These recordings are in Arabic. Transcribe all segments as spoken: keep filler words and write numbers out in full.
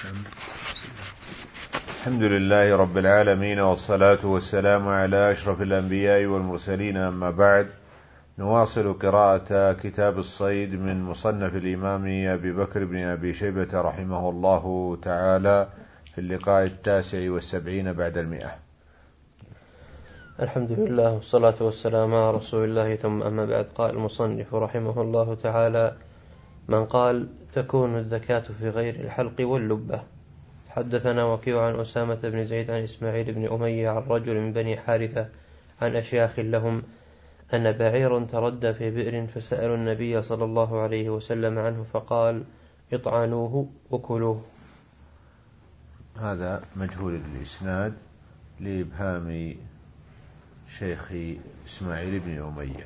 الحمد لله رب العالمين، والصلاة والسلام على أشرف الأنبياء والمرسلين، أما بعد. نواصل قراءة كتاب الصيد من مصنف الإمام أبي بكر بن أبي شيبة رحمه الله تعالى في اللقاء التاسع والسبعين بعد المئة. الحمد لله والصلاة والسلام على رسول الله، ثم أما بعد. قال المصنف رحمه الله تعالى: من قال تكون الزكاة في غير الحلق واللبة. حدثنا وكيع عن أسامة بن زيد عن إسماعيل بن أمية عن رجل من بني حارثة عن أشياخ لهم أن بعير تردى في بئر فسألوا النبي صلى الله عليه وسلم عنه فقال: اطعنوه وكلوه. هذا مجهول الإسناد لإبهام شيخ إسماعيل بن أمية.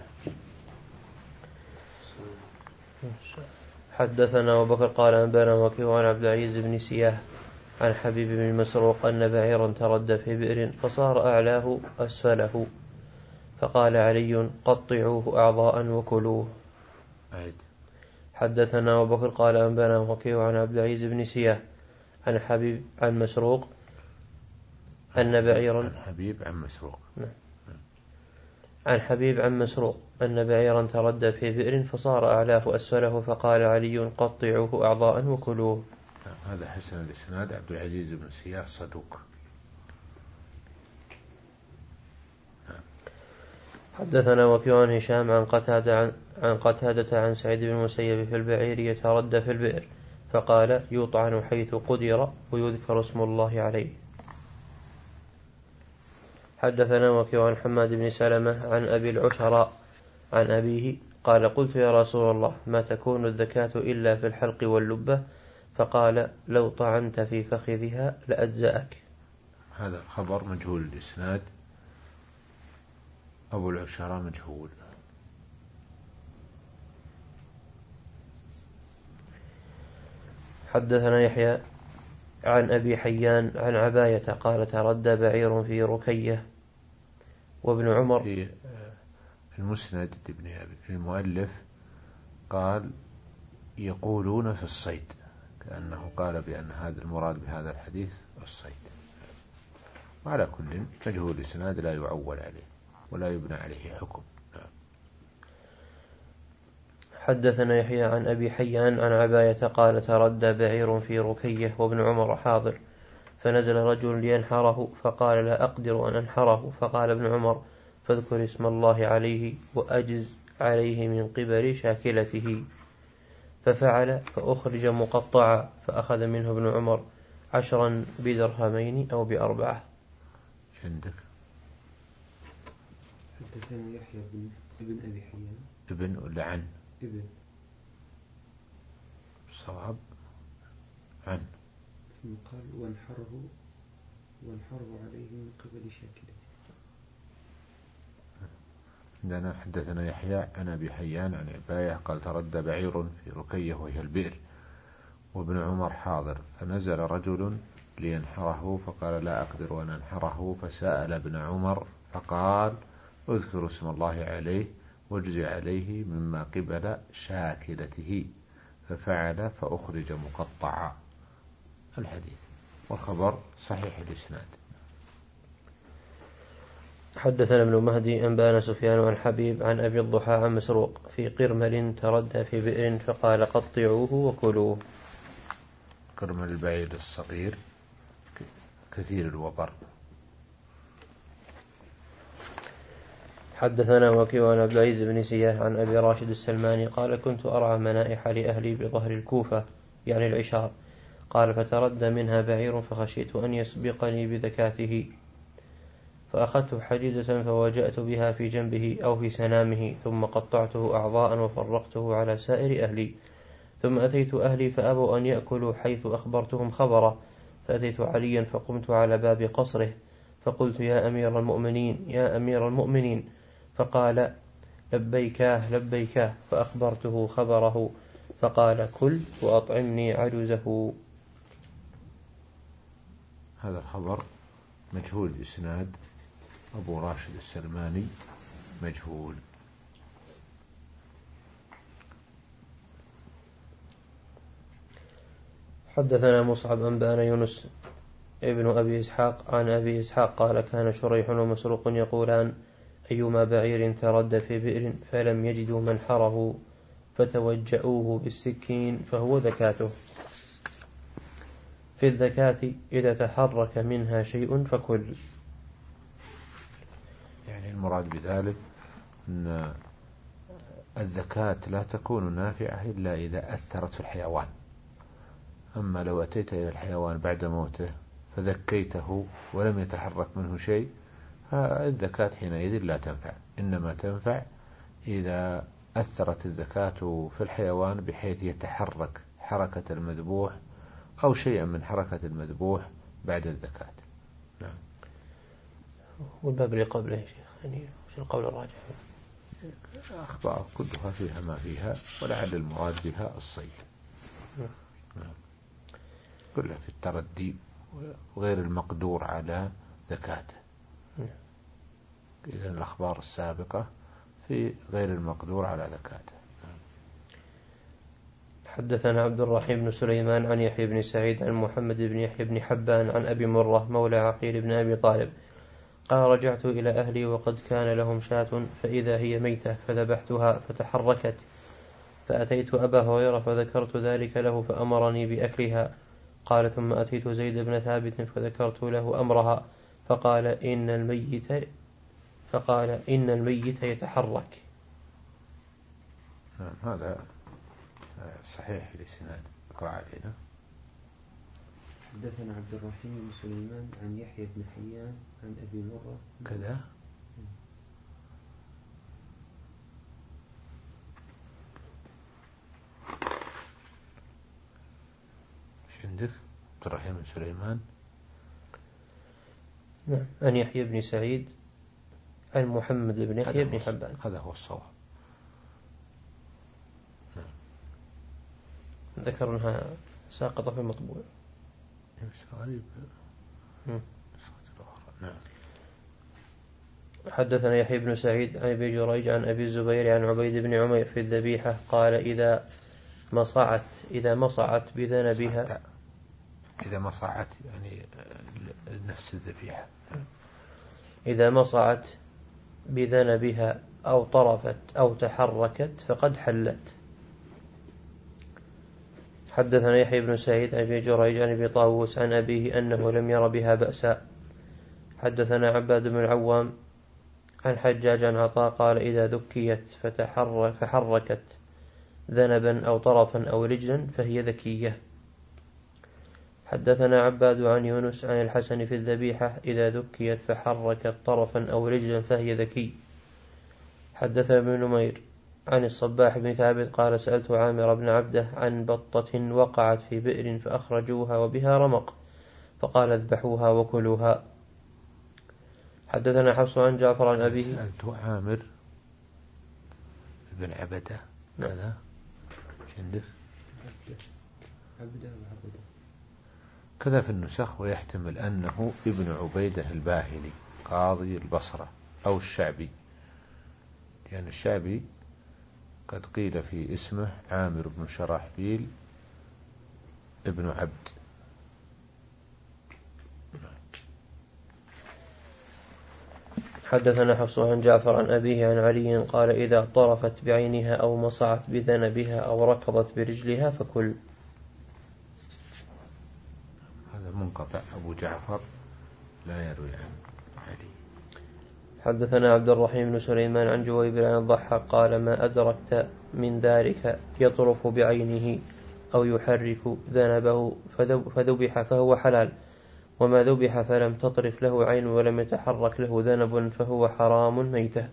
حدثنا أبو بكر قال أنبانا وكيع عن عبد العزيز بن سياه عن حبيب بن مسروق أن بعيرا تردى في بئر فصار أعلاه أسفله فقال علي: قطعوه أعضاء وكلوه. عيد. حدثنا أبو بكر قال أنبانا وكيع عن عبد العزيز بن سياه عن حبيب عن مسروق أن بعيرا عن حبيب عن مسروق عن حبيب عن مسروق أن بعيرا تردى في بئر فصار أعلاه أسفله فقال علي: قطعوه أعضاء وكلوه. هذا حسن الإسناد. عبد العزيز بن سياه صدوق. حدثنا وكيع عن هشام عن قتادة عن, عن قتادة عن سعيد بن المسيب في البعير يتردى في البئر فقال: يطعن حيث قدر ويذكر اسم الله عليه. حدثنا وكيع عن حماد بن سلمة عن أبي العشراء عن أبيه قال: قلت يا رسول الله ما تكون الزكاة إلا في الحلق واللبة؟ فقال: لو طعنت في فخذها لأجزأك. هذا خبر مجهول الإسناد. أبو العشراء مجهول. حدثنا يحيى عن أبي حيان عن عباية قال: تردى بعير في ركية وابن عمر. في المسند ابن المؤلف قال: يقولون في الصيد، كأنه قال بأن هذا المراد بهذا الحديث الصيد. وعلى كل مجهول الإسناد لا يعول عليه ولا يبنى عليه حكم. حدثنا يحيى عن أبي حيان عن عباية قال: تردى بعير في ركية وابن عمر حاضر فنزل رجل لينحره فقال: لا أقدر أن أنحره. فقال ابن عمر: فاذكر اسم الله عليه وأجز عليه من قبل شاكلته. ففعل فأخرج مقطعا فأخذ منه ابن عمر عشرا بدرهمين أو بأربعة. عندك حدثني يحيى بن ابن أبي حيان ابن ولا عن ابن صواب عن ثم قال: وانحره وانحره عليه من قبل شاكلته. عندنا حدثنا يحيى عن أبي حيان عن عباية قال: تردى بعير في ركية وهي البئر وابن عمر حاضر فنزل رجل لينحره فقال: لا أقدر أن أنحره. فسأل ابن عمر فقال: اذكر اسم الله عليه واجزي عليه مما قبل شاكلته. ففعل فأخرج مقطعا. الحديث والخبر صحيح الإسناد. حدثنا ابن مهدي أنبانا سفيان عن حبيب عن أبي الضحى عن مسروق في قرمل تردى في بئر فقال: قطعوه وكلوه. قرمل البعير الصغير كثير الوبر. حدثنا وكيع عن عبد العزيز بن سياه عن أبي راشد السلماني قال: كنت أرعى منائح لأهلي بظهر الكوفة يعني العشار. قال: فتردى منها بعير فخشيت أن يسبقني بذكاته فأخذت حديدة فوجأت بها في جنبه أو في سنامه ثم قطعته أعضاء وفرقته على سائر أهلي. ثم أتيت أهلي فأبوا أن يأكلوا حيث أخبرتهم خبره. فأتيت عليا فقمت على باب قصره فقلت: يا أمير المؤمنين يا أمير المؤمنين. فقال: لبيكاه لبيكاه. فأخبرته خبره فقال: كل وأطعمني عجزه. هذا الخبر مجهول الإسناد. أبو راشد السلماني مجهول. حدثنا مصعب أنبأنا يونس ابن أبي إسحاق عن أبي إسحاق قال كان شريح ومسروق يقولان أيما بعير ترد في بئر فلم يجدوا منحره فتوجؤوه بالسكين فهو ذكاته. في الذكاة إذا تحرك منها شيء فكل. يعني المراد بذلك أن الذكاة لا تكون نافعة إلا إذا أثرت في الحيوان. أما لو أتيت إلى الحيوان بعد موته فذكيته ولم يتحرك منه شيء فالذكاة حينئذ لا تنفع، إنما تنفع إذا أثرت الذكاة في الحيوان بحيث يتحرك حركة المذبوح أو شيئا من حركة المذبوح بعد الذكاة. نعم. والباب اللي قبله يا شيخ يعني وش القول الراجح؟ أخبار كلها فيها ما فيها ولعل المراد بها الصيد. نعم. كلها في التردي وغير المقدور على ذكاته. إذن الأخبار السابقة في غير المقدور على ذكاته. حدثنا عبد الرحيم بن سليمان عن يحيى بن سعيد عن محمد بن يحيى بن حبان عن أبي مرة مولى عقيل بن أبي طالب قال رجعت إلى أهلي وقد كان لهم شاة فإذا هي ميتة فذبحتها فتحركت فأتيت أبا هريرة فذكرت ذلك له فأمرني بأكلها. قال ثم أتيت زيد بن ثابت فذكرت له أمرها فقال إن الميت فقال إن الميت يتحرك. نعم هذا صحيح الإسناد. اقرأ علينا. حدثنا عبد الرحيم بن سليمان عن يحيى بن حيان عن أبي مرة كذا. ايش عندك؟ عبد الرحيم بن سليمان. نعم عن يحيى بن سعيد عن محمد بن يحيى بن حبان. هذا هو الصواب. نعم. ذكر أنها ساقطة في المطبوع. غريب. نعم. حدثنا يحيى بن سعيد عن أبي جريج عن أبي الزبير عن عبيد بن عمير في الذبيحة قال إذا مصعت إذا مصعت بذنبها إذا مصعت يعني نفس الذبيحة. إذا مصعت بذنبها أو طرفت أو تحركت فقد حلت. حدثنا يحيى بن سعيد عن أبي جريج عن أبي طاووس عن أبيه أنه لم ير بها بأسا. حدثنا عباد بن العوام عن حجاج عن عطاء قال إذا ذكيت فتحرك فحركت ذنبا أو طرفا أو رجلا فهي ذكية. حدثنا عباد عن يونس عن الحسن في الذبيحة إذا ذكيت فحركت طرفا أو رجلا فهي ذكي. حدثنا ابن نمير عن الصباح بن ثابت قال سألت عامر بن عبده عن بطة وقعت في بئر فأخرجوها وبها رمق فقال اذبحوها وكلوها. حدثنا حفص عن جعفر عن أبيه. سألت عامر بن عبده كذا شندف عبده وعبده كذا في النسخ ويحتمل أنه ابن عبيدة الباهلي قاضي البصرة أو الشعبي، لأن يعني الشعبي قد قيل في اسمه عامر بن شراحبيل ابن عبد. حدثنا حفص عن جعفر عن أبيه عن علي قال إذا طرفت بعينها أو مصعت بذنبها أو ركضت برجلها فكل. هذا منقطع. أبو جعفر لا يروي عن علي. حدثنا عبد الرحيم بن سليمان عن جويبر عن الضحاك قال ما أدركت من ذلك يطرف بعينه أو يحرك ذنبه فذبح فهو حلال، وما ذبح فلم تطرف له عين ولم يتحرك له ذنب فهو حرام ميتة.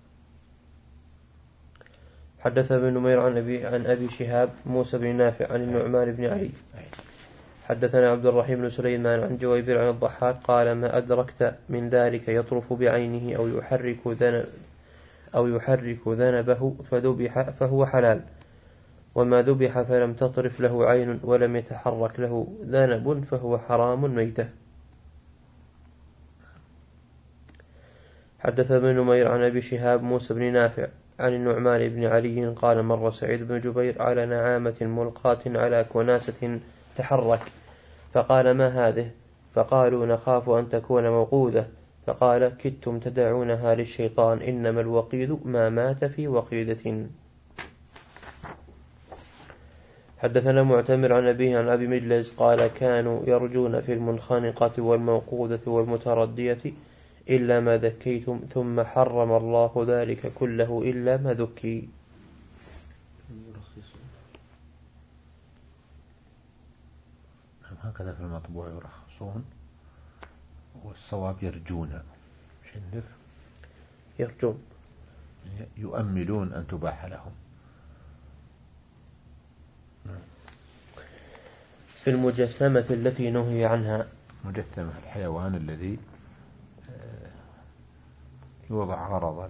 حدث ابن نمير عن أبي, عن أبي شهاب موسى بن نافع عن النعمان بن علي. حدثنا عبد الرحيم بن سليمان عن جويبر عن الضحاك قال ما أدركت من ذلك يطرف بعينه أو يحرك ذنب أو يحرك ذنبه فذبح فهو حلال، وما ذبح فلم تطرف له عين ولم يتحرك له ذنب فهو حرام ميتة. حدث ابن نمير عن أبي شهاب موسى بن نافع عن النعمان بن علي قال مر سعيد بن جبير على نعامة ملقاة على كناسة تحرك، فقال: ما هذه؟ فقالوا: نخاف أن تكون موقوذة. فقال: كدتم تدعونها للشيطان، إنما الوقيد ما مات في وقيدة. حدثنا معتمر عن أبيه عن أبي مجلس قال: كانوا يرجون في المنخنقة والموقوذة والمتردية إلا ما ذكيتم، ثم حرم الله ذلك كله إلا ما ذكي. هكذا في المطبوع يرخصون، والصواب يرجون. شندف يرجون يؤملون أن تباح لهم. في المجسمة التي نهي عنها. مجسمة الحيوان الذي يوضع غرضا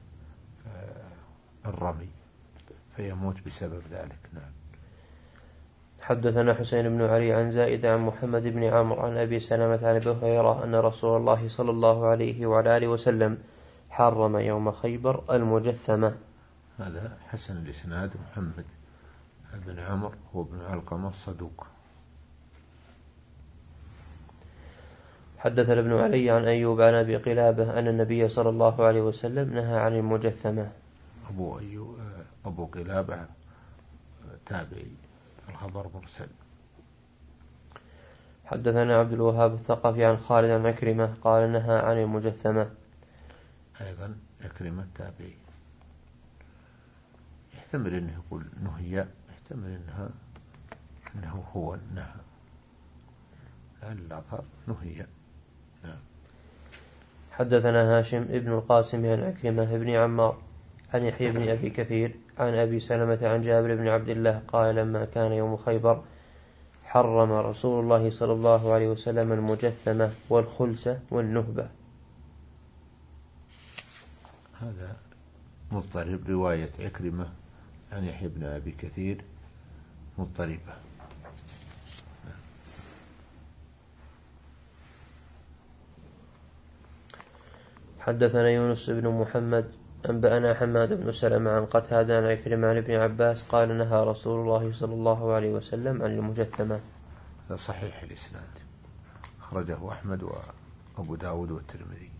للرمي فيموت بسبب ذلك. نعم. حدثنا حسين بن علي عن زائد عن محمد بن عمرو عن أبي سلمة عن أبي هريرة أن رسول الله صلى الله عليه وعلى آله وسلم حرم يوم خيبر المجثمة. هذا حسن الإسناد. محمد بن عمرو هو ابن علقمة الصدوق. حدثنا ابن علي عن أيوب عن أبي قلابة أن النبي صلى الله عليه وسلم نهى عن المجثمة. أبو أيوب أبو قلابة تابعي، الخبر مرسل. حدثنا عبد الوهاب الثقفي عن خالد عن عكرمة قال: نهى عن المجثمة. أيضا عكرمة تابعي. يحتمل أنه يقول نهي، يحتمل أنها أنه هو نهى، لأن الأظهر نهي. نعم. حدثنا هاشم ابن القاسم عن عكرمة بن عمار عن يحيى بن أبي كثير عن أبي سلمة عن جابر بن عبد الله قال: لما كان يوم خيبر حرم رسول الله صلى الله عليه وسلم المجثمة والخلسة والنهبة. هذا مضطرب. رواية عكرمة عن يحيى بن أبي كثير مضطربة. حدثنا يونس بن محمد أنبأنا حماد بن سلمة عن قتادة عن عكرمة عن ابن عباس قال: نهى رسول الله صلى الله عليه وسلم عن المجثمة. هذا صحيح الإسناد، أخرجه أحمد وأبو داود والترمذي.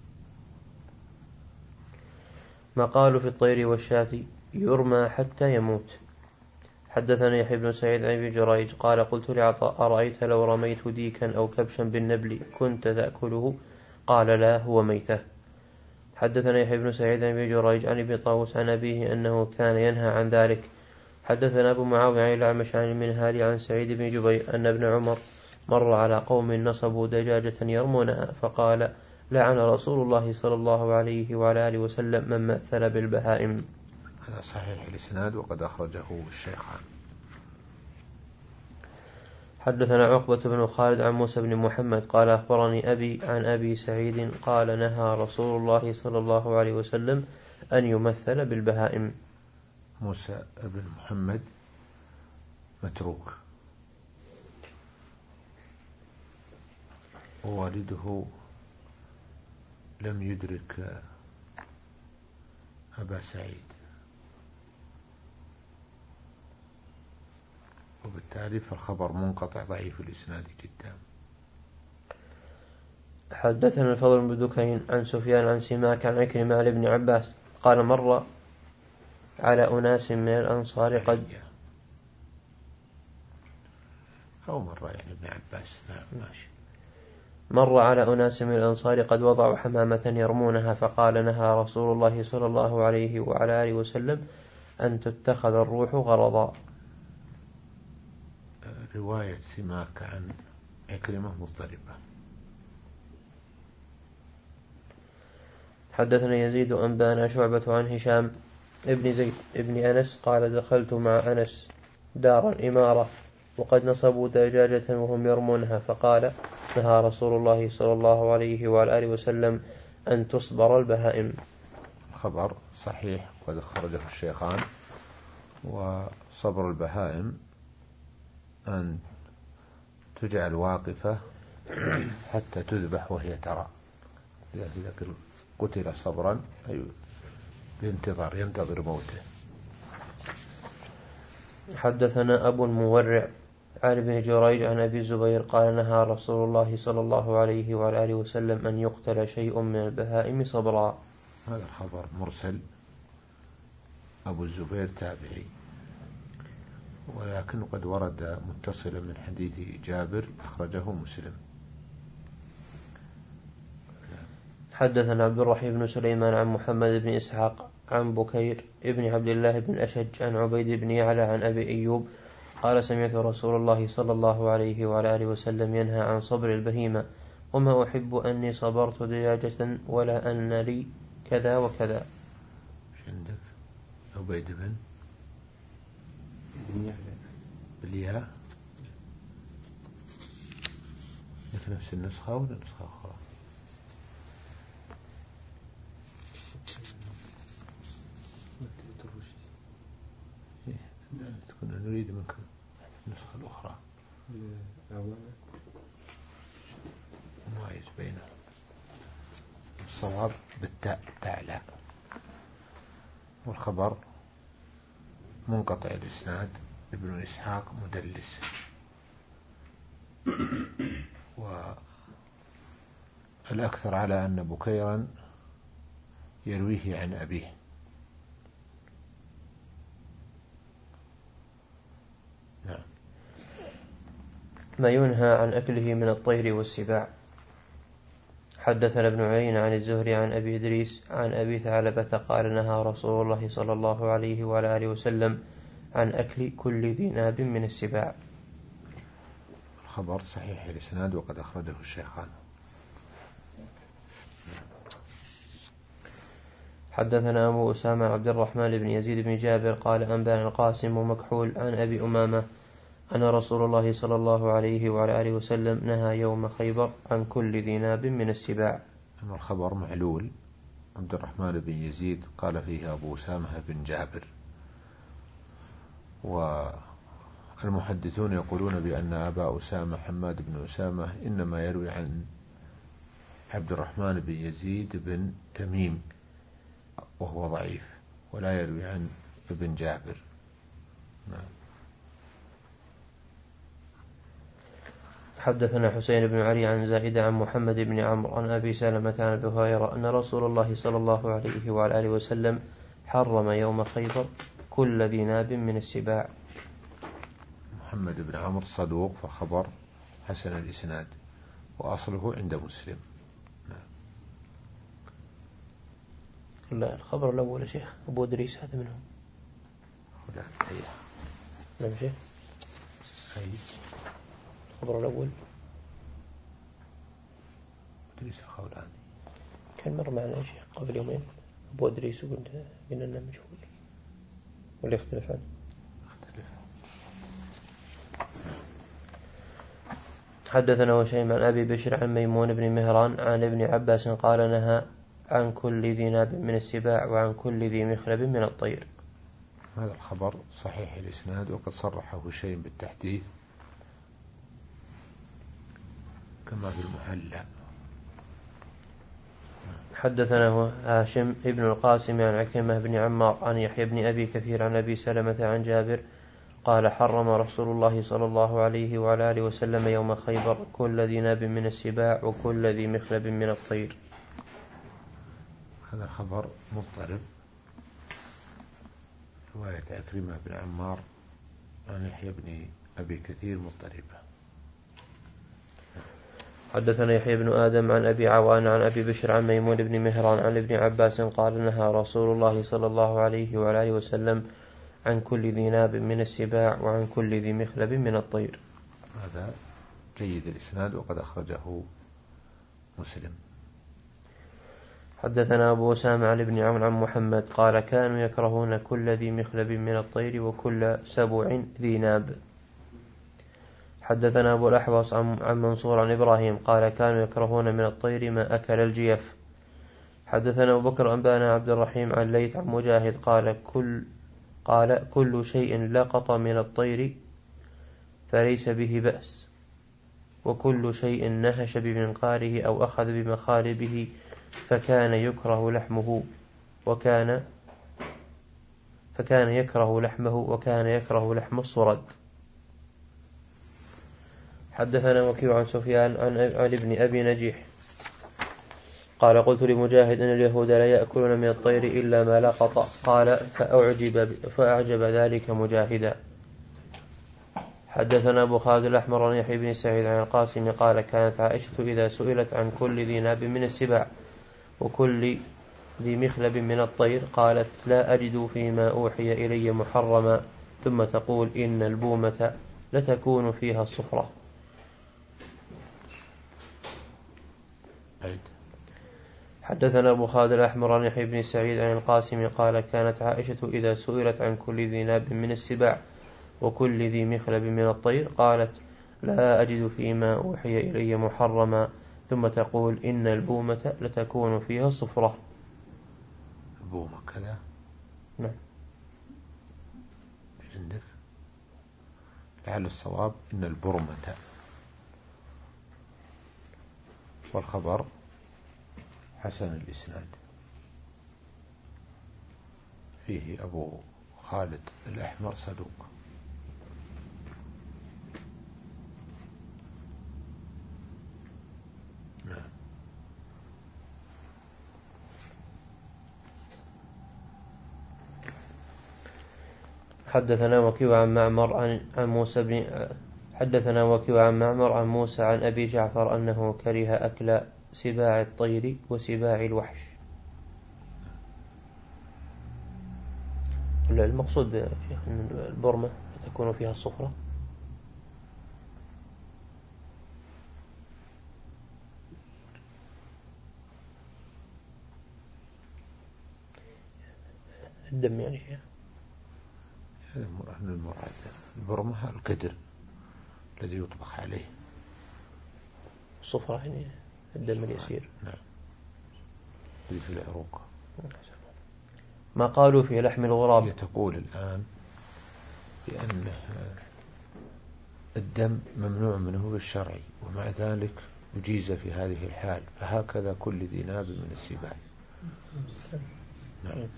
مقال في الطير والشاة يرمى حتى يموت. حدثنا يحيى بن سعيد عن ابن جريج قال: قلت لعطاء: أرأيت لو رميت ديكا أو كبشا بالنبل كنت تأكله؟ قال: لا، هو ميتة. حدثنا يحيى بن سعيد عن ابن جريج عن ابن طاووس عن أبيه أنه كان ينهى عن ذلك. حدثنا أبو معاوية عن الأعمش عن المنهال عن سعيد بن جبير أن ابن عمر مر على قوم نصبوا دجاجة يرمونها فقال: لعن رسول الله صلى الله عليه وعلى آله وسلم من مثل بالبهائم. هذا صحيح الإسناد وقد أخرجه الشيخان. حدثنا عقبة بن خالد عن موسى بن محمد قال: أخبرني أبي عن أبي سعيد قال: نهى رسول الله صلى الله عليه وسلم أن يمثل بالبهائم. موسى بن محمد متروك، ووالده لم يدرك أبا سعيد، وبالتالي فالخبر منقطع ضعيف الإسناد جدا. حدثنا الفضل بن دكين عن سفيان عن سماك عن عكرمة عن ابن عباس قال: مر على أناس من الأنصار قد أو مر يعني ابن عباس. نعم ماشي. مر على أناس من الأنصار قد وضعوا حمامة يرمونها فقال: نهى رسول الله صلى الله عليه وعلى آله وسلم أن تتخذ الروح غرضا. رواية سماك عن عكرمة مضطربة. حدثنا يزيد أنبانا شعبة عن هشام ابن زيد ابن أنس قال: دخلت مع أنس دار الإمارة وقد نصبوا دجاجة وهم يرمونها فقال: نهى رسول الله صلى الله عليه وعلى آله وسلم أن تصبر البهائم. خبر صحيح وقد خرجه الشيخان. وصبر البهائم أن تجعل واقفة حتى تذبح وهي ترى، إذا قتل صبرا أي الانتظار ينتظر موته. حدثنا أبو المورع عن ابن جريج عن أبي الزبير قال نهى رسول الله صلى الله عليه وعلى آله وسلم أن يقتل شيء من البهائم صبرا. هذا الخبر مرسل، أبو الزبير تابعي، ولكن قد ورد متصلا من حديث جابر أخرجه مسلم. حدثنا عبد الرحيم بن سليمان عن محمد بن إسحاق عن بكير ابن عبد الله بن أشج عن عبيد بن يعلى عن أبي أيوب قال سمعت رسول الله صلى الله عليه وعلى آله وسلم ينهى عن صبر البهيمة وما أحب أني صبرت دجاجة ولا أن لي كذا وكذا. ايش عندك؟ عبيد بن بالياء في نفس النسخة ولا نسخة أخرى؟ كنا نريد منكم النسخة الأخرى مميز بينه الصواب بالتاء تعلى، والخبر منقطع الإسناد ابن إسحاق مدلس، والأكثر على أن بكيرا يرويه عن أبيه. نعم. ما ينهى عن أكله من الطير والسباع. حدثنا ابن عيينة عن الزهري عن أبي إدريس عن أبي ثعلبة قال نهى رسول الله صلى الله عليه وعلى آله وسلم عن أكل كل ذي ناب من السباع. الخبر صحيح الإسناد وقد أخرجه الشيخان. حدثنا أبو أسامة عبد الرحمن بن يزيد بن جابر قال أنبأنا القاسم ومكحول عن أبي أمامة أن رسول الله صلى الله عليه وعلى آله وسلم نهى يوم خيبر عن كل ذي ناب من السباع. أما الخبر معلول، عبد الرحمن بن يزيد قال فيه أبو أسامة بن جابر، والمحدثون يقولون بأن أبا أسامة حماد بن أسامة إنما يروي عن عبد الرحمن بن يزيد بن تميم وهو ضعيف، ولا يروي عن ابن جابر. نعم. حدثنا حسين بن علي عن زائدة عن محمد بن عمرو عن أبي سلمة عن أبي هريرة أن رسول الله صلى الله عليه وعلى آله وسلم حرم يوم خيبر كل ذي ناب من السباع. محمد بن عمرو صدوق فخبر حسن الإسناد وأصله عند مسلم. لا، الخبر الأول يا شيخ أبو إدريس هذا منهم. لا أيه. نعم شيخ. أي. الخبر الأول إدريس الخولاني كان مر معنا يا شيخ قبل يومين أبو إدريس وقلنا قلنا لنا مجهول ولا يختلف عنه؟ اختلف. حدثنا هشيم عن أبي بشر عن ميمون بن مهران عن ابن عباس قال نهى عن كل ذي ناب من السباع وعن كل ذي مخلب من الطير. هذا الخبر صحيح الإسناد وقد صرحه هشيم بالتحديث كما في المحلى. حدثنا هاشم ابن القاسم عن عكرمة بن عمار عن يحيى بن أبي كثير عن أبي سلمة عن جابر قال حرم رسول الله صلى الله عليه وعلى آله وسلم يوم خيبر كل ذي ناب من السباع وكل ذي مخلب من الطير. هذا خبر مضطرب، رواية عكرمة بن عمار عن يحيى بن أبي كثير مضطربة. حدثنا يحيى بن آدم عن أبي عوان عن أبي بشر عن ميمون بن مهران عن ابن عباس قال نهى رسول الله صلى الله عليه وعلى آله وسلم عن كل ذي ناب من السباع وعن كل ذي مخلب من الطير. هذا جيد الإسناد وقد أخرجه مسلم. حدثنا أبو أسامة عن ابن عون عن محمد قال كانوا يكرهون كل ذي مخلب من الطير وكل سبع ذي ناب. حدثنا أبو الأحوص عن منصور عن إبراهيم قال كانوا يكرهون من الطير ما أكل الجيف. حدثنا أبو بكر أنبانا عبد الرحيم عن ليث عن مجاهد قال كل قال كل شيء لقط من الطير فليس به بأس وكل شيء نهش بمنقاره أو أخذ بمخالبه فكان يكره لحمه وكان فكان يكره لحمه وكان يكره لحم الصرد. حدثنا وكيع عن سفيان عن عن ابن أبي نجيح قال قلت لمجاهد أن اليهود لا يأكلون من الطير إلا ما لقط قال فأعجب, فأعجب ذلك مجاهدا. حدثنا أبو خالد الأحمر عن يحيى بن سعيد عن القاسم قال كانت عائشة إذا سئلت عن كل ذي ناب من السباع وكل ذي مخلب من الطير قالت لا أجد فيما أوحي إلي محرما ثم تقول إن البومة لتكون فيها الصفرة. حدثنا أبو خالد الأحمر عن يحيى بن سعيد عن القاسم قال كانت عائشة إذا سئلت عن كل ذي ناب من السباع وكل ذي مخلب من الطير قالت لا أجد فيما أوحي إلي محرما ثم تقول إن البومة لتكون فيها الصفرة. البومة كذا؟ نعم. عندك لعل الصواب إن البرمة، والخبر حسن الإسناد، فيه أبو خالد الأحمر صدوق. نعم. حدثنا وكيع عن معمر عن عن موسى بن حدثنا وكيع عن معمر عن موسى عن أبي جعفر أنه كره أكل سباع الطير وسباع الوحش. المقصود أن البرمة تكون فيها الصفرة. الدم يعني فيها هذا المراد. البرمة الكدر الذي يطبخ عليه، الصفرة يعني الدم اليسير. نعم. الذي في العروق. ما قالوا في لحم الغراب. هي تقول الآن بأن الدم ممنوع منه بالشرع، ومع ذلك أجيز في هذه الحال، فهكذا كل ذي ناب من السباع. نعم.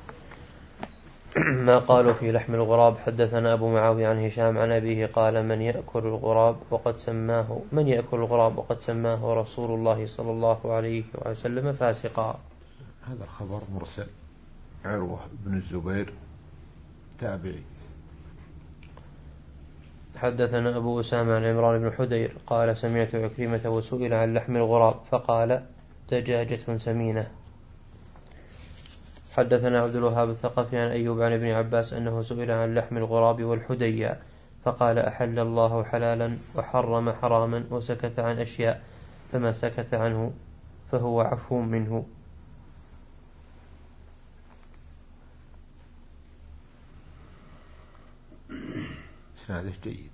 ما قالوا في لحم الغراب. حدثنا أبو معاوية عن هشام عن أبيه قال من يأكل الغراب وقد سماه من يأكل الغراب وقد سماه رسول الله صلى الله عليه وسلم فاسقا. هذا الخبر مرسل. عروة بن الزبير تابعي. حدثنا أبو أسامة عن عمران بن حدير قال سمعت عكرمة وسئل عن لحم الغراب فقال دجاجة سمينة. حدثنا عبد الوهاب الثقفي عن أيوب عن ابن عباس أنه سئل عن لحم الغراب والحديا فقال أحل الله حلالا وحرم حراما وسكت عن أشياء فما سكت عنه فهو عفو منه. هذا جيد.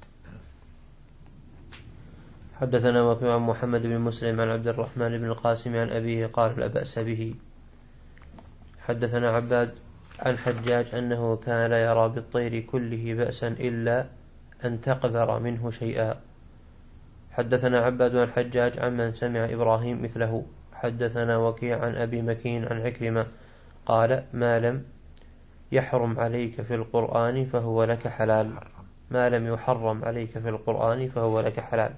حدثنا وكيع عن محمد بن مسلم عن عبد الرحمن بن القاسم عن أبيه قال لا بأس به. حدثنا عباد عن حجاج أنه كان لا يرى بالطير كله بأسا إلا أن تقذر منه شيئا. حدثنا عباد عن حجاج عمن سمع إبراهيم مثله. حدثنا وكيع عن أبي مكين عن عكرمة قال ما لم يحرم عليك في القرآن فهو لك حلال ما لم يحرم عليك في القرآن فهو لك حلال.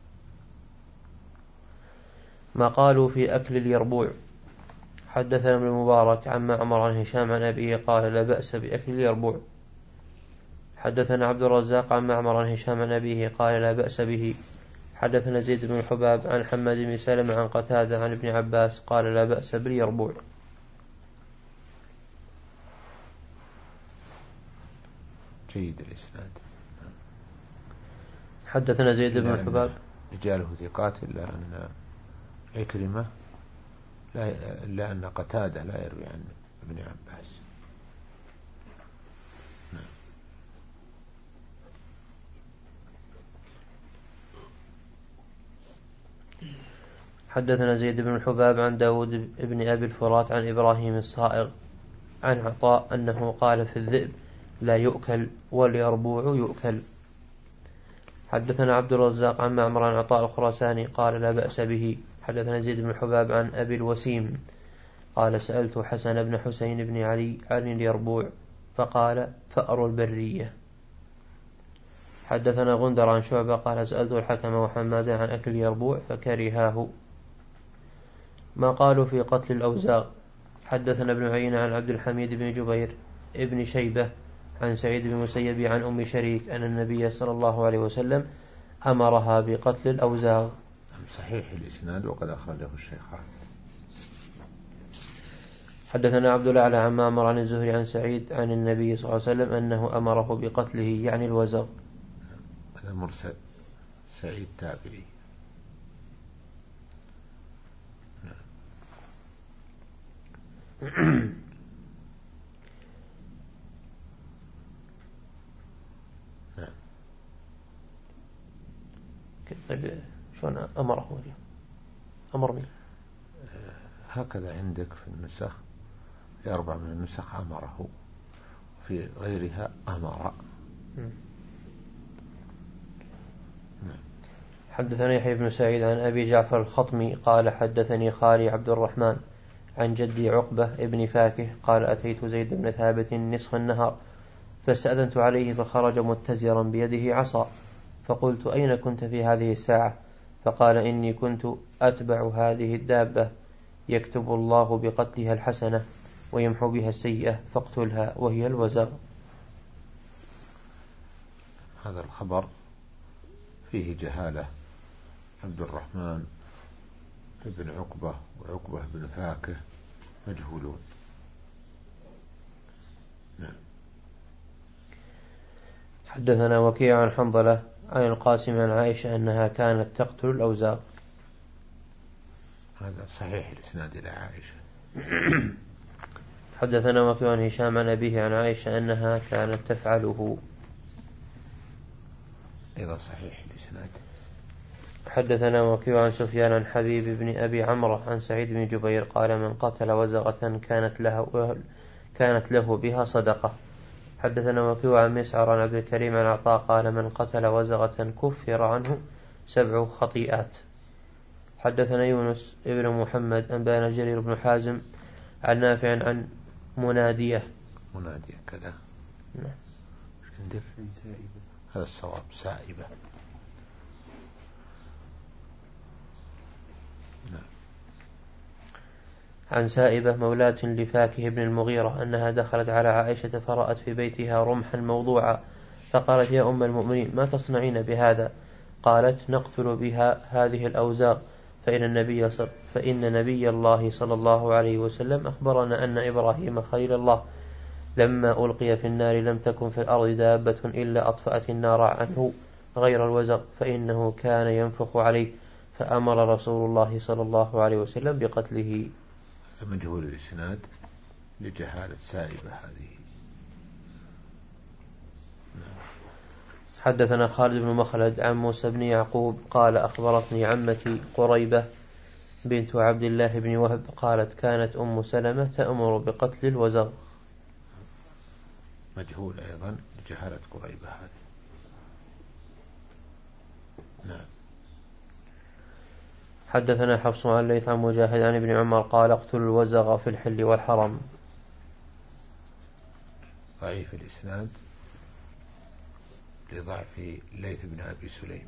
ما قالوا في أكل اليربوع. حدثنا ابن المبارك عن معمر عن هشام عن أبيه قال لا بأس بأكل اليربوع. حدثنا عبد الرزاق عن معمر عن هشام عن أبيه قال لا بأس به. حدثنا زيد بن حباب عن حماد بن سلمة عن قتادة عن ابن عباس قال لا بأس باليربوع. جيد الإسناد. حدثنا زيد بن حباب رجاله ثقات إلا أن عكرمة لا إلا أن قتادة لا يروي عن ابن عباس. حدثنا زيد بن الحباب عن داود بن أبي الفرات عن إبراهيم الصائغ عن عطاء أنه قال في الذئب لا يؤكل واليربوع يؤكل. حدثنا عبد الرزاق عن معمر عن عطاء الخراساني قال لا بأس به. حدثنا زيد بن الحباب عن أبي الوسيم قال سألت حسن بن حسين بن علي عن اليربوع فقال فأر البرية. حدثنا غندر عن شعبة قال سألت الحكم وحمادا عن أكل يربوع فكرهاه. ما قالوا في قتل الأوزاغ. حدثنا ابن عيينة عن عبد الحميد بن جبير ابن شيبة عن سعيد بن المسيب عن أم شريك أن النبي صلى الله عليه وسلم أمرها بقتل الأوزاغ. صحيح الإسناد وقد أخرجه الشيخان. حدثنا عبد الأعلى عن معمر عن الزهري عن سعيد عن النبي صلى الله عليه وسلم أنه أمره بقتله يعني الوزغ. هذا مرسل، سعيد تابعي. نعم. طيب شلون أمره اليوم؟ أمر مين؟ هكذا عندك في النسخ، في أربع من النسخ أمره، في غيرها أمر. حدثني يحيى بن سعيد عن أبي جعفر الخطمي قال حدثني خالي عبد الرحمن عن جدي عقبة ابن فاكه قال أتيت زيد بن ثابت نصف النهار فاستأذنت عليه فخرج متزرا بيده عصا، فقلت أين كنت في هذه الساعة؟ فقال إني كنت أتبع هذه الدابة يكتب الله بقتلها الحسنة ويمحو بها السيئة فاقتلها وهي الوزغ. هذا الخبر فيه جهالة. عبد الرحمن بن عقبة وعقبة بن فاكه مجهولون. نعم. حدثنا وكيع عن حنظلة عن القاسم عن عائشة أنها كانت تقتل الأوزاغ. هذا صحيح الإسناد إلى عائشة. حدثنا وكيع عن هشام عن أبيه عن عائشة أنها كانت تفعله. أيضا صحيح الإسناد. حدثنا وكيع عن سفيان عن حبيب بن أبي عمرو عن سعيد بن جبير قال من قتل وزغة كانت له كانت له بها صدقة. حدثنا وكيع عن مسعر عن عبد الكريم عن عطاء قال من قتل وزغة كفر عنه سبع خطيئات. حدثنا يونس ابن محمد أنبانا جرير بن حازم عن نافع عن منادية منادية كذا. نعم. عندك هذا الصواب سائبة. نعم. عن سائبة مولاة لفاكه بن المغيرة أنها دخلت على عائشة فرأت في بيتها رمحا موضوعا فقالت يا أم المؤمنين ما تصنعين بهذا؟ قالت نقتل بها هذه الأوزاغ فإن النبي, فإن نبي الله صلى الله عليه وسلم أخبرنا أن إبراهيم خليل الله لما ألقي في النار لم تكن في الأرض دابة إلا أطفأت النار عنه غير الوزغ فإنه كان ينفخ عليه فأمر رسول الله صلى الله عليه وسلم بقتله. مجهول الإسناد لجهالة سائبة هذه. حدثنا خالد بن مخلد عن موسى بن يعقوب قال أخبرتني عمتي قريبة بنت عبد الله بن وهب قالت كانت أم سلمة تأمر بقتل الوزغ. مجهول أيضا لجهالة قريبة هذه. نعم. حدثنا حفص عن ليث عن مجاهد عن ابن عمر قال اقتلوا الوزغ في الحل والحرم. ضعيف الإسناد لضعف ليث بن أبي سليم.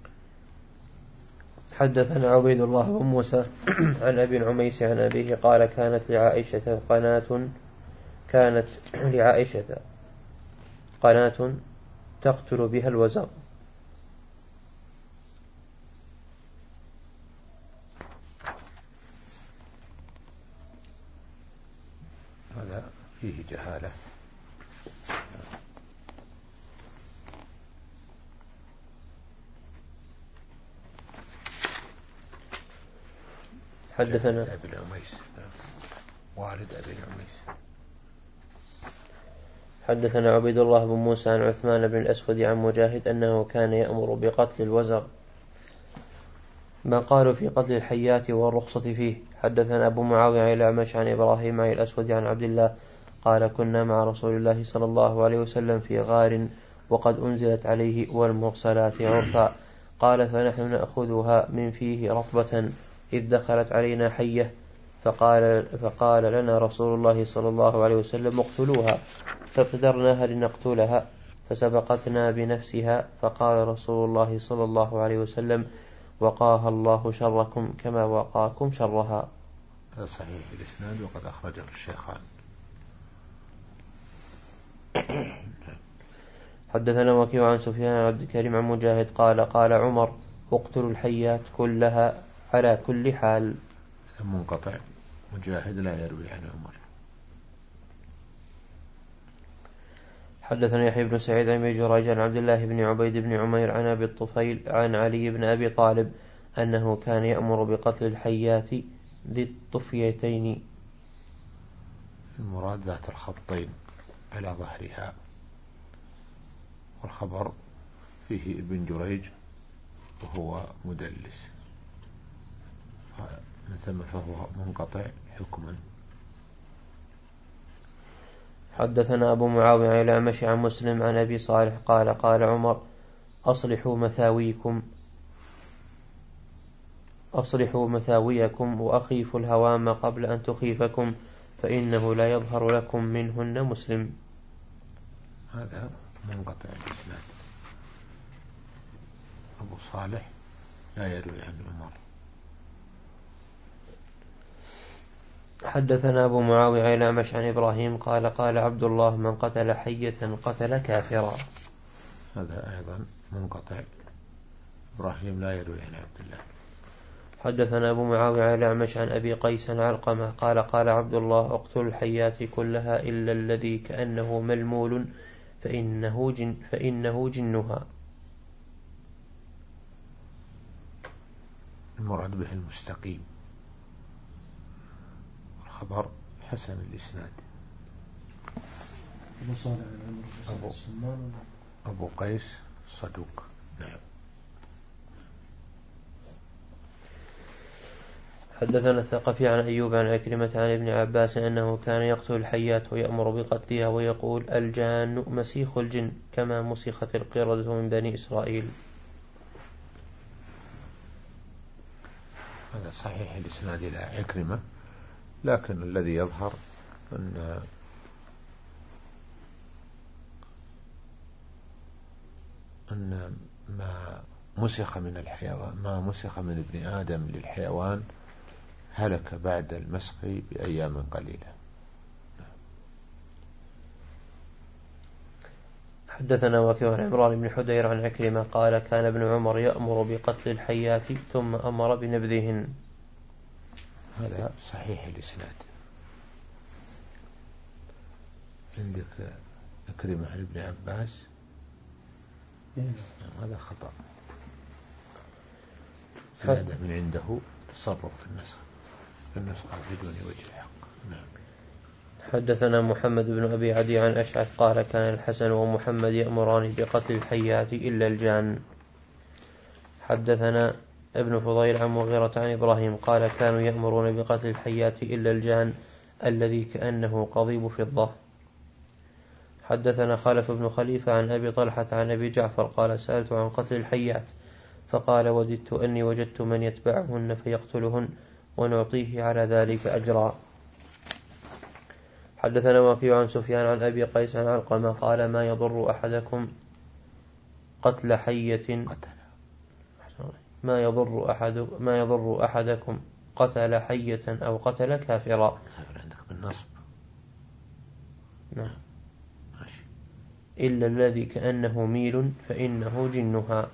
حدثنا عبيد الله بن موسى عن أبي العميس عن أبيه قال كانت لعائشة قناة كانت لعائشة قناة تقتل بها الوزغ. هذا فيه جهالة. حدثنا أبي العميس والد أبي العميس. حدثنا عبيد الله بن موسى عن عثمان بن الأسود عن مجاهد أنه كان يأمر بقتل الوزغ. ما قالوا في قتل الحيات والرخصة فيه. حدثنا أبو معاوية عن الأعمش عن إبراهيم عن الأسود عن عبد الله قال كنا مع رسول الله صلى الله عليه وسلم في غار وقد أنزلت عليه والمرسلات عرفا قال فنحن نأخذها من فيه رطبة إذ دخلت علينا حية فقال, فقال لنا رسول الله صلى الله عليه وسلم اقتلوها فابتدرناها لنقتلها فسبقتنا بنفسها، فقال رسول الله صلى الله عليه وسلم: وقاها الله شركم كما وقاكم شرها. هذا صحيح الإسناد وقد أخرجه الشيخان. حدثنا وكيع عن سفيان عن عبد الكريم عن مجاهد قال: قال عمر: اقتلوا الحيات كلها على كل حال. منقطع، مجاهد لا يروي عن عمر. حدثنا يحيى بن سعيد عن جريج عن عبد الله بن عبيد بن عمير عن أبي الطفيل عن علي بن أبي طالب أنه كان يأمر بقتل الحيات ذي الطفيتين. المراد ذات الخطين على ظهرها، والخبر فيه ابن جريج وهو مدلس، من ثم فهو منقطع حكما. حدثنا أبو معاوية عن الأعمش عن مسلم عن أبي صالح قال: قال عمر: أصلحوا مثاويكم أصلحوا مثاويكم وأخيفوا الهوام قبل أن تخيفكم، فإنه لا يظهر لكم منهن مسلم. هذا منقطع الإسناد. أبو صالح لا يروي عن عمر. حدثنا أبو معاوية عن الأعمش عن إبراهيم قال: قال عبد الله: من قتل حية قتل كافرا. هذا أيضا منقطع. إبراهيم لا يروي عن عبد الله. حدثنا أبو معاوية عن الأعمش عن أبي قيس عن علقمة قال: قال عبد الله: اقتلوا الحيات كلها إلا الذي كأنه ملمول فإنه, جن فإنه جنها. المراد به المستقيم، الخبر حسن الإسناد. أبو صالح أبو, أبو قيس صدوق. نعم. حدثنا الثقفي عن أيوب عن عكرمة عن ابن عباس أنه كان يقتل الحيات ويأمر بقتلها ويقول: الجان مسيخ الجن كما مسخت القردة من بني إسرائيل. هذا صحيح الإسناد إلى عكرمة، لكن الذي يظهر أن أن ما مسخ من الحيوان ما مسخ من ابن آدم للحيوان هلك بعد المسخ بأيام قليلة. حدثنا وكيع عن عمران بن حدير عن عكرمة قال: كان ابن عمر يأمر بقتل الحيات ثم أمر بنبذهن. هذا صحيح الإسناد. عندك عكرمة عن ابن عباس، هذا خطأ، هذا من عنده تصرف في النسخ في النسخة بدون وجه حق. نعم. حدثنا محمد بن أبي عدي عن أشعث قال: كان الحسن ومحمد يأمران بقتل الحيات إلا الجان. حدثنا ابن فضيل عن مغيرة عن إبراهيم قال: كانوا يأمرون بقتل الحيات إلا الجان الذي كأنه قضيب فضة. حدثنا خلف بن خليفة عن أبي طلحة عن أبي جعفر قال: سألت عن قتل الحيات فقال: وددت أني وجدت من يتبعهن فيقتلهن ونعطيه على ذلك أجرا. حدثنا وكيع عن سفيان عن أبي قيس عن علقمة قال: ما يضر أحدكم قتل حية ما يضر أحد ما يضر أحدكم قتل حية أو قتل كافرا. عندك بالنصب. نعم. إلا الذي كأنه ميل فإنه جنها.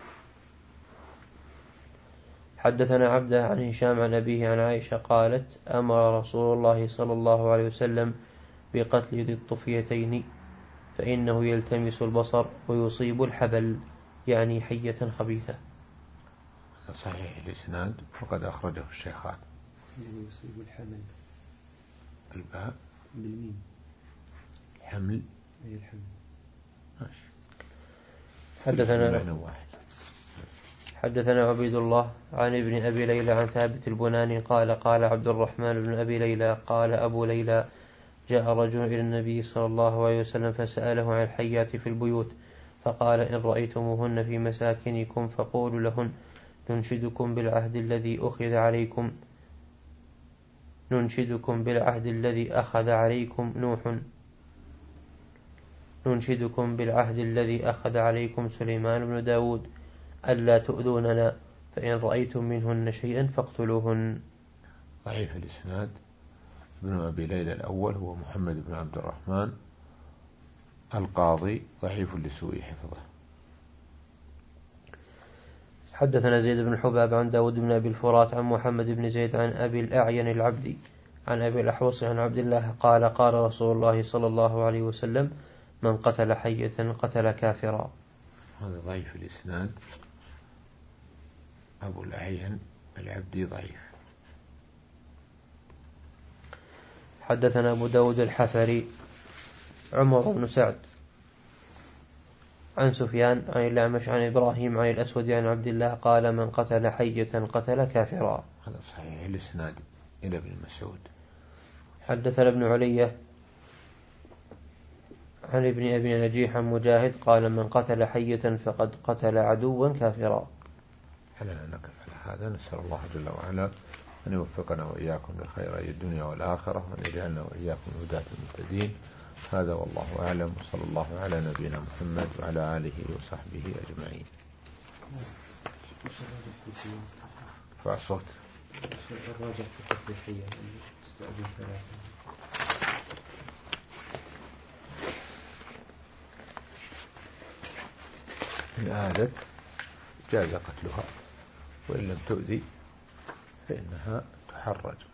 حدثنا عبده عن هشام عن أبيه عن عائشة قالت: أمر رسول الله صلى الله عليه وسلم بقتل ذي الطفيتين فإنه يلتمس البصر ويصيب الحبل، يعني حية خبيثة. صحيح الإسناد وقد أخرجه الشيخان. يصيب الحمل الباء بالميم. الحمل أي الحمل. ماشي. حدثنا حدثنا عبيد الله عن ابن أبي ليلى عن ثابت البناني قال: قال عبد الرحمن بن أبي ليلى: قال أبو ليلى: جاء رجل إلى النبي صلى الله عليه وسلم فسأله عن الحيات في البيوت، فقال: إن رأيتموهن في مساكنكم فقولوا لهن: ننشدكم بالعهد الذي أخذ عليكم ننشدكم بالعهد الذي أخذ عليكم نوح ننشدكم بالعهد الذي أخذ عليكم سليمان بن داود ألا تؤذوننا، فإن رأيتم منهن شيئا فاقتلوهن. ضعيف الإسناد. ابن أبي ليلى الأول هو محمد بن عبد الرحمن القاضي، ضعيف لسوء حفظه. حدثنا زيد بن حباب عن داود بن أبي الفرات عن محمد بن زيد عن أبي الأعين العبدي عن أبي الأحوص عن عبد الله قال قال رسول الله صلى الله عليه وسلم من قتل حية قتل كافرا. هذا ضعيف الإسناد. أبو الأعين العبدي ضعيف. حدثنا أبو داود الحفري عمر بن سعد عن سفيان عن الأعمش عن إبراهيم عن الأسود عن عبد الله قال من قتل حية قتل كافرا. هذا صحيح الإسناد إلى ابن مسعود. حدثنا ابن علية عن ابن أبي نجيح عن مجاهد قال من قتل حية فقد قتل عدوا كافرا. حلنا نقف على هذا. نسأل الله جل وعلا أن يوفقنا وإياكم لخير الدنيا والآخرة، وأن يجعلنا وإياكم هداة المهتدين. هذا والله أعلم، وصلى الله على نبينا محمد وعلى آله وصحبه أجمعين. فالصوت الراجع في التفريحية استأذن ثلاثة. إن آذت جاز قتلها، وإن لم تؤذي فإنها تحرج.